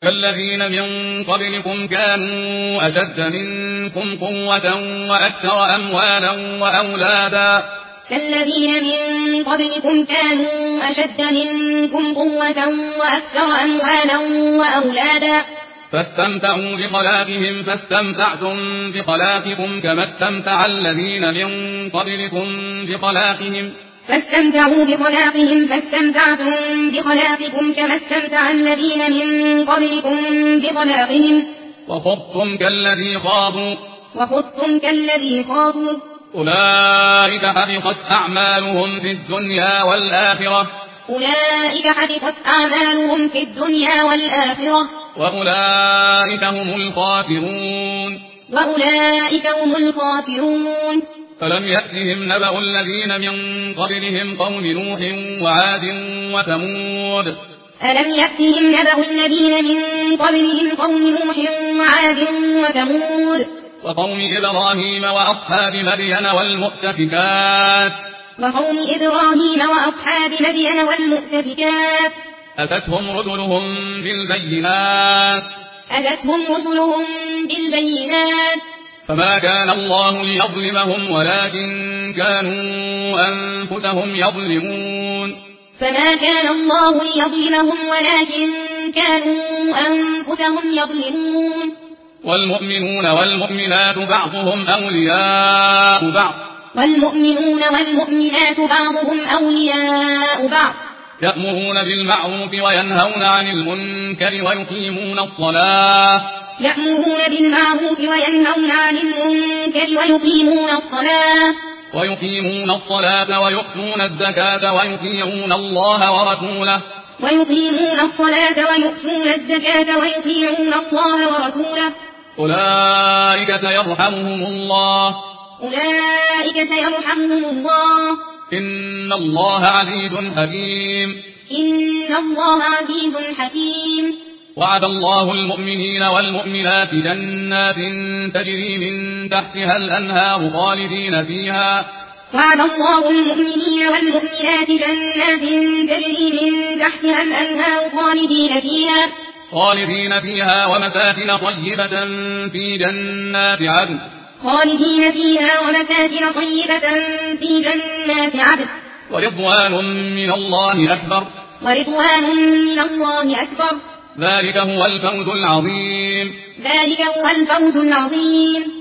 كالذين من قبلكم كانوا أشد منكم قوة وأكثر أموالا وأولادا كالذين من قبلكم كانوا أشد منكم قوة وأكثر أموالا وأولادا فاستمتعوا بخلاقهم فاستمتعتم بخلاقكم كما استمتع الذين من قبلكم بخلاقهم فاستمتعوا بخلاقهم فاستمتعتم بخلاقكم كما استمتع الذين من قبلكم بخلاقهم وخضتم كالذي خاضوا أولئك حبطت أعمالهم في الدنيا والآخرة وأولئك هم الخاسرون فلم يأتهم نبأ الذين من قبلهم قوم نوح وعاد وثمود وقوم إبراهيم وأصحاب مدين والمؤتفكات أتتهم رسلهم بالبينات فما كان الله ليظلمهم ولكن كانوا أنفسهم يظلمون والمؤمنون والمؤمنات بعضهم أولياء بعض يأمرون بالمعروف وينهون عن المنكر ويقيمون الصلاة ويؤتون الزكاة ويطيعون الله ورسوله أولئك سيرحمهم الله إن الله عزيز حكيم وعد الله المؤمنين والمؤمنات جنات تجري من تحتها الأنهار خالدين فيها ومساكن طيبة في جنات عدن ورضوان من الله أكبر ذلك هو الفوز العظيم